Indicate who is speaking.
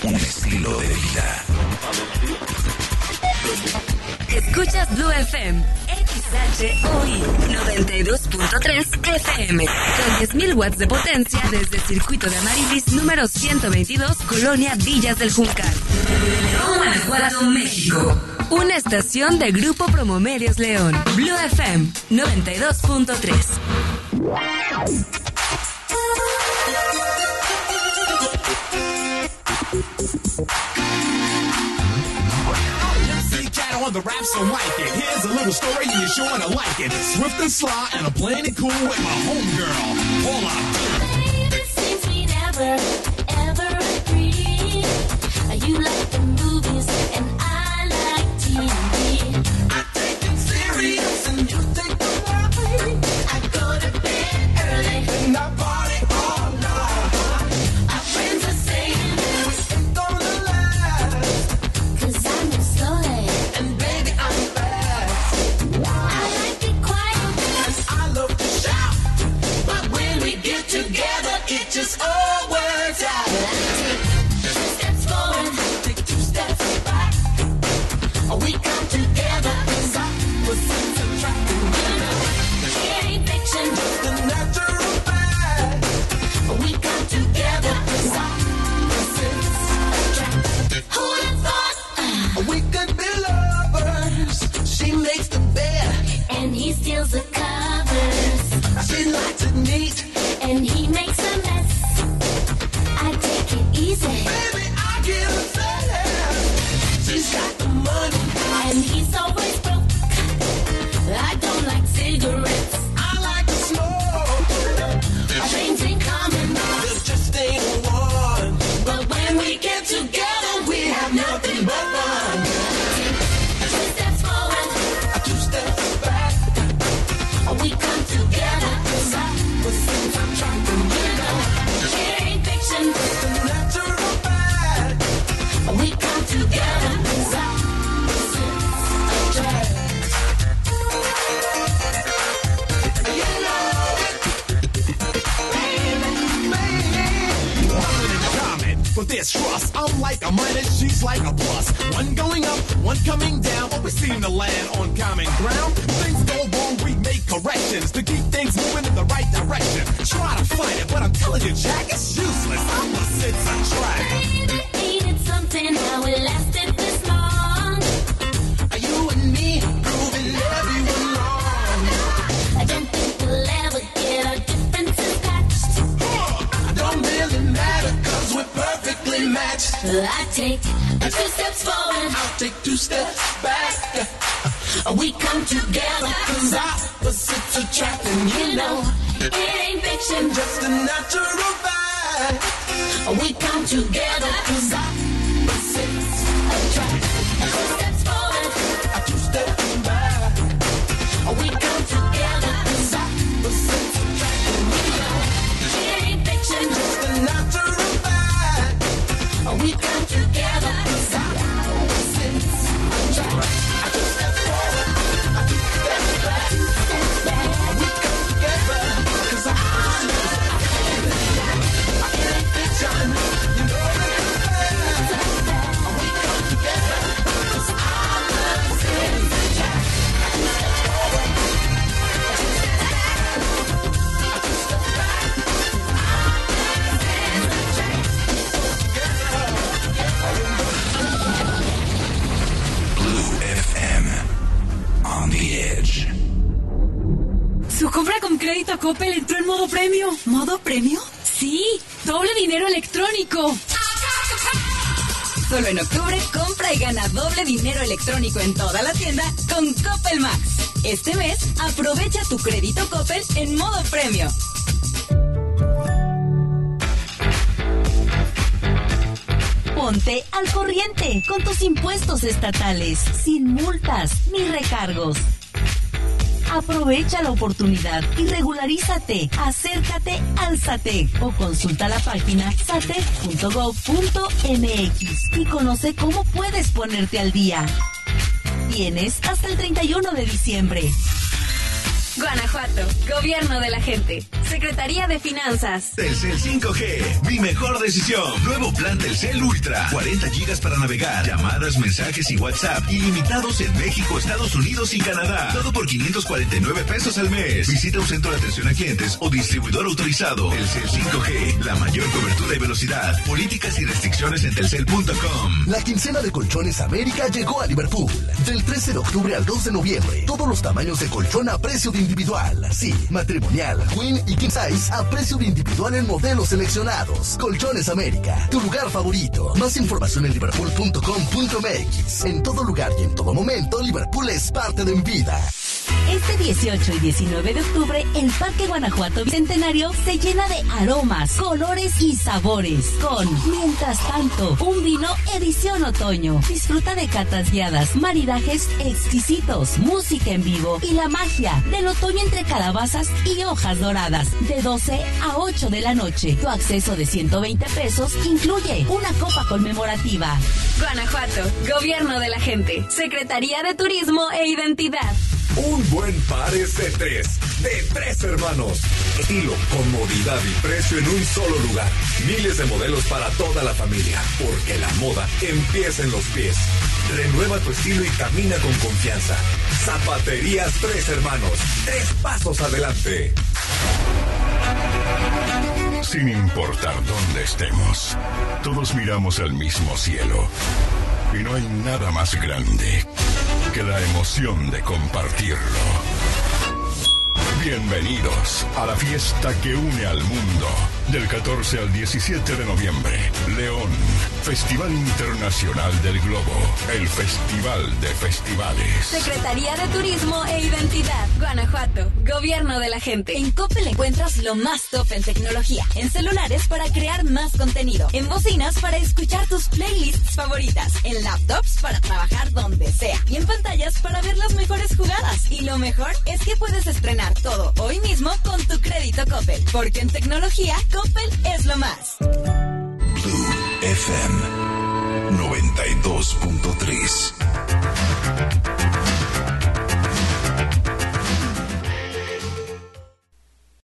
Speaker 1: un estilo de vida.
Speaker 2: Escuchas Blue FM, XHOI 92.3 FM, con 10.000 watts de potencia desde Circuito de Amarilis número 122, Colonia Villas del Juncal, León, Guanajuato, México. Una estación de Grupo Promomedios León. Blue FM 92.3.
Speaker 3: On the rap, so like it. Here's a little story, and you're sure to like it. Swift and sly, and I'm playing it cool with my homegirl. Hold on.
Speaker 4: It seems we never, ever agree. You like the movies, and I like TV. I take them serious, and you take them light. I go to bed early, and I party all night. Our friends are saying we ain't gonna last, 'cause I'm just so late. Together, it just all works out. Take 2 steps forward, take 2 steps back. We come together, 'cause opposites attract. It ain't fiction, just a natural fact. We come together, 'cause opposites attract. Who would have thought we could be lovers? She makes the bed, and he steals the covers. She likes it neat, and he makes a mess. I take it easy, baby, I get upset. She's got the money, and he's always broke. I don't like cigarettes, I like to smoke. Our things in common, there just ain't one. But when we get together, we have nothing but fun. 2 steps forward, 2 steps back. We come together, 'cause opposites attract. You know, it ain't fiction, it's a natural fact. We come together, 'cause opposites attract. You know it, baby.
Speaker 3: Nothing in common, but there's trust. I'm like a minus, she's like a plus. One going up, one coming down, but we seem to land on common ground. Things go wrong, we make corrections to keep things moving in the right direction. Try to fight it, but I'm telling you, Jack, it's useless. Opposites attract.
Speaker 4: Ain't it something how it lasted this long?
Speaker 3: You and me proving everyone wrong.
Speaker 4: I don't think we'll ever get our differences patched.
Speaker 3: Don't really matter, 'cause we're perfectly matched.
Speaker 4: I take 2 steps forward,
Speaker 3: I'll take 2 steps back. We come together, 'cause opposites attract. And
Speaker 4: you know, it ain't fiction,
Speaker 3: just a natural fact.
Speaker 4: we come together, 'cause opposites attract. 2 steps forward,
Speaker 3: 2 steps back.
Speaker 4: we come together, 'cause opposites attract. You know, it ain't fiction,
Speaker 3: Just a natural fact.
Speaker 4: we come together, 'cause opposites attract.
Speaker 3: 2 steps forward, 2 steps back. We come together, 'cause opposites attract. It ain't fiction, you know it ain't fact. We come together, 'cause opposites attract. 2 steps forward, 2 steps back. 2 steps back.
Speaker 1: Blue FM, on the edge.
Speaker 2: Su compra con crédito Coppel entró en modo premio. ¿Modo premio? Sí, doble dinero electrónico. Solo en octubre compra y gana doble dinero electrónico en toda la tienda con Coppel Max. Este mes aprovecha tu crédito Coppel en modo premio. Ponte al corriente con tus impuestos estatales, sin multas ni recargos. Aprovecha la oportunidad y regularízate. Acércate al SATEC o consulta la página satec.gov.mx y conoce cómo puedes ponerte al día. Tienes hasta el 31 de diciembre. Guanajuato, Gobierno de la Gente, Secretaría de Finanzas.
Speaker 1: Telcel 5G, mi mejor decisión. Nuevo plan Telcel Ultra, 40 gigas para navegar, llamadas, mensajes y WhatsApp, ilimitados en México, Estados Unidos y Canadá. Todo por 549 pesos al mes. Visita un centro de atención a clientes o distribuidor autorizado. Telcel 5G, la mayor cobertura y velocidad. Políticas y restricciones en telcel.com.
Speaker 5: La quincena de Colchones América llegó a Liverpool. Del 13 de octubre al 2 de noviembre. Todos los tamaños de colchón a precio de individual. Sí, matrimonial, queen y king size a precio de individual en modelos seleccionados. Colchones América, tu lugar favorito. Más información en liverpool.com.mx. En todo lugar y en todo momento, Liverpool es parte de mi vida.
Speaker 6: Este 18 y 19 de octubre, el Parque Guanajuato Bicentenario se llena de aromas, colores y sabores. Con, mientras tanto, un vino edición otoño. Disfruta de catas guiadas, maridajes exquisitos, música en vivo y la magia del otoño entre calabazas y hojas doradas. De 12 a 8 de la noche. Tu acceso de 120 pesos incluye una copa conmemorativa.
Speaker 2: Guanajuato, Gobierno de la Gente, Secretaría de Turismo e Identidad.
Speaker 7: Un buen par es de tres hermanos. Estilo, comodidad y precio en un solo lugar. Miles de modelos para toda la familia, porque la moda empieza en los pies. Renueva tu estilo y camina con confianza. Zapaterías Tres Hermanos, 3 pasos adelante.
Speaker 8: Sin importar dónde estemos, todos miramos al mismo cielo. Y no hay nada más grande que la emoción de compartirlo. Bienvenidos a la fiesta que une al mundo. Del 14 al 17 de noviembre, León, Festival Internacional del Globo, el Festival de Festivales.
Speaker 2: Secretaría de Turismo e Identidad. Guanajuato, Gobierno de la Gente.
Speaker 6: En Coppel encuentras lo más top en tecnología, en celulares para crear más contenido, en bocinas para escuchar tus playlists favoritas, en laptops para trabajar donde sea y en pantallas para ver las mejores jugadas. Y lo mejor es que puedes estrenar todo hoy mismo con tu crédito Coppel, porque en tecnología Coppel es lo más.
Speaker 1: Blue FM 92.3